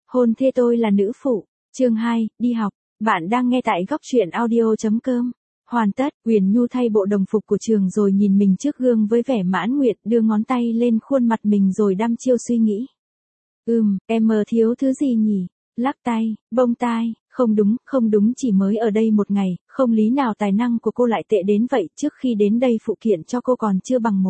Hôn thê tôi là nữ phụ. Chương 2, đi học. Bạn đang nghe tại góc truyện audio.com. Hoàn tất, Huyền Nhu thay bộ đồng phục của trường rồi nhìn mình trước gương với vẻ mãn nguyện, đưa ngón tay lên khuôn mặt mình rồi đăm chiêu suy nghĩ. Em thiếu thứ gì nhỉ? Lắc tay, bông tai, không đúng chỉ mới ở đây một ngày, không lý nào tài năng của cô lại tệ đến vậy, trước khi đến đây phụ kiện cho cô còn chưa bằng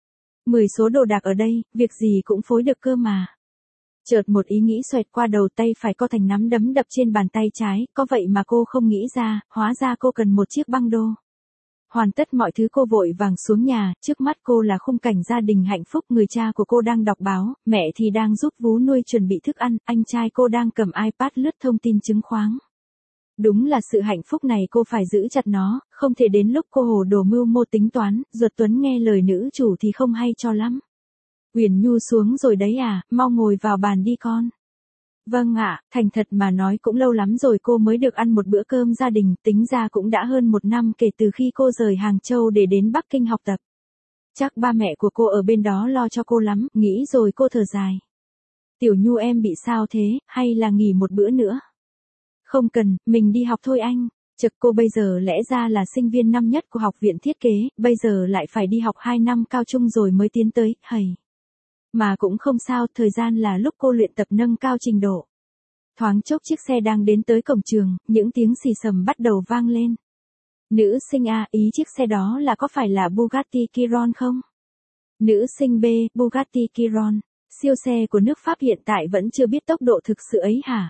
10 số đồ đạc ở đây, việc gì cũng phối được cơ mà. Chợt một ý nghĩ xoẹt qua đầu, tay phải co thành nắm đấm đập trên bàn tay trái, có vậy mà cô không nghĩ ra, hóa ra cô cần một chiếc băng đô. Hoàn tất mọi thứ cô vội vàng xuống nhà, trước mắt cô là khung cảnh gia đình hạnh phúc, người cha của cô đang đọc báo, mẹ thì đang giúp vú nuôi chuẩn bị thức ăn, anh trai cô đang cầm iPad lướt thông tin chứng khoán. Đúng là sự hạnh phúc này cô phải giữ chặt nó, không thể đến lúc cô hồ đồ mưu mô tính toán, ruột Tuấn nghe lời nữ chủ thì không hay cho lắm. Huyền Nhu xuống rồi đấy à, mau ngồi vào bàn đi con. Vâng ạ, thành thật mà nói cũng lâu lắm rồi cô mới được ăn một bữa cơm gia đình, tính ra cũng đã hơn 1 năm kể từ khi cô rời Hàng Châu để đến Bắc Kinh học tập. Chắc ba mẹ của cô ở bên đó lo cho cô lắm, nghĩ rồi cô thở dài. Tiểu Nhu em bị sao thế, hay là nghỉ một bữa nữa? Không cần, mình đi học thôi anh. Chực, cô bây giờ lẽ ra là sinh viên năm nhất của học viện thiết kế, bây giờ lại phải đi học 2 năm cao trung rồi mới tiến tới, hầy. Mà cũng không sao, thời gian là lúc cô luyện tập nâng cao trình độ. Thoáng chốc chiếc xe đang đến tới cổng trường, những tiếng xì xầm bắt đầu vang lên. Nữ sinh A, ý chiếc xe đó là có phải là Bugatti Chiron không? Nữ sinh B, Bugatti Chiron. Siêu xe của nước Pháp hiện tại vẫn chưa biết tốc độ thực sự ấy hả?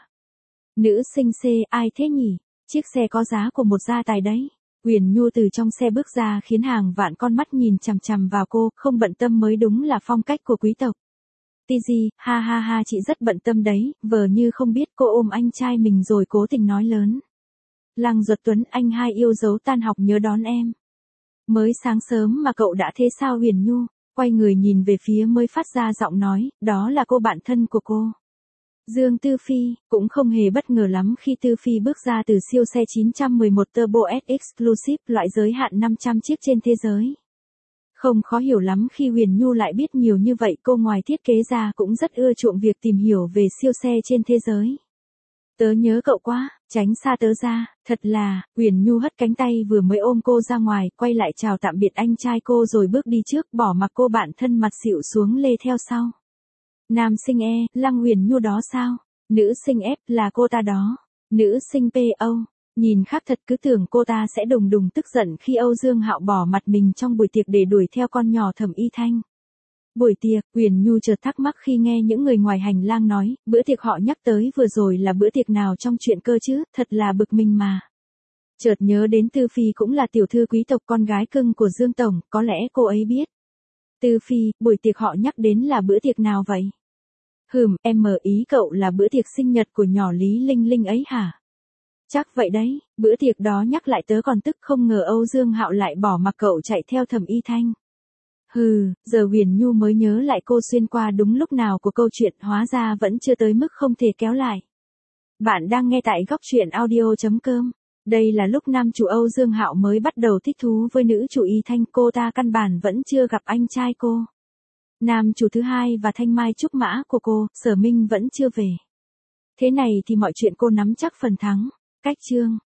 Nữ sinh C, ai thế nhỉ? Chiếc xe có giá của một gia tài đấy. Huyền Nhu từ trong xe bước ra khiến hàng vạn con mắt nhìn chằm chằm vào cô, không bận tâm mới đúng là phong cách của quý tộc. Tizi, ha ha ha, chị rất bận tâm đấy, vờ như không biết. Cô ôm anh trai mình rồi cố tình nói lớn. Lăng Duật Tuấn, anh hai yêu dấu tan học nhớ đón em. Mới sáng sớm mà cậu đã thế sao? Huyền Nhu quay người nhìn về phía mới phát ra giọng nói, đó là cô bạn thân của cô. Dương Tư Phi, cũng không hề bất ngờ lắm khi Tư Phi bước ra từ siêu xe 911 Turbo S Exclusive, loại giới hạn 500 chiếc trên thế giới. Không khó hiểu lắm khi Huyền Nhu lại biết nhiều như vậy, cô ngoài thiết kế ra cũng rất ưa chuộng việc tìm hiểu về siêu xe trên thế giới. Tớ nhớ cậu quá, tránh xa tớ ra, thật là. Huyền Nhu hất cánh tay vừa mới ôm cô ra ngoài, quay lại chào tạm biệt anh trai cô rồi bước đi trước, bỏ mặc cô bạn thân mặt xỉu xuống lê theo sau. Nam sinh E, Lăng Huyền Nhu đó sao? Nữ sinh F, là cô ta đó. Nữ sinh P, Âu. Nhìn khác thật, cứ tưởng cô ta sẽ đùng đùng tức giận khi Âu Dương Hạo bỏ mặt mình trong buổi tiệc để đuổi theo con nhỏ Thẩm Y Thanh. Buổi tiệc, Huyền Nhu chợt thắc mắc khi nghe những người ngoài hành lang nói, bữa tiệc họ nhắc tới vừa rồi là bữa tiệc nào trong chuyện cơ chứ, thật là bực mình mà. Chợt nhớ đến Tư Phi cũng là tiểu thư quý tộc, con gái cưng của Dương Tổng, có lẽ cô ấy biết. Tư Phi, buổi tiệc họ nhắc đến là bữa tiệc nào vậy? Em ý cậu là bữa tiệc sinh nhật của nhỏ Lý Linh Linh ấy hả? Chắc vậy đấy, bữa tiệc đó nhắc lại tớ còn tức, không ngờ Âu Dương Hạo lại bỏ mặc cậu chạy theo Thẩm Y Thanh. Giờ Huyền Nhu mới nhớ lại cô xuyên qua đúng lúc nào của câu chuyện, hóa ra vẫn chưa tới mức không thể kéo lại. Bạn đang nghe tại góc truyện audio.com. Đây là lúc nam chủ Âu Dương Hạo mới bắt đầu thích thú với nữ chủ Y Thanh, cô ta căn bản vẫn chưa gặp anh trai cô. Nam chủ thứ hai và thanh mai trúc mã của cô, Sở Minh vẫn chưa về. Thế này thì mọi chuyện cô nắm chắc phần thắng. Cách chương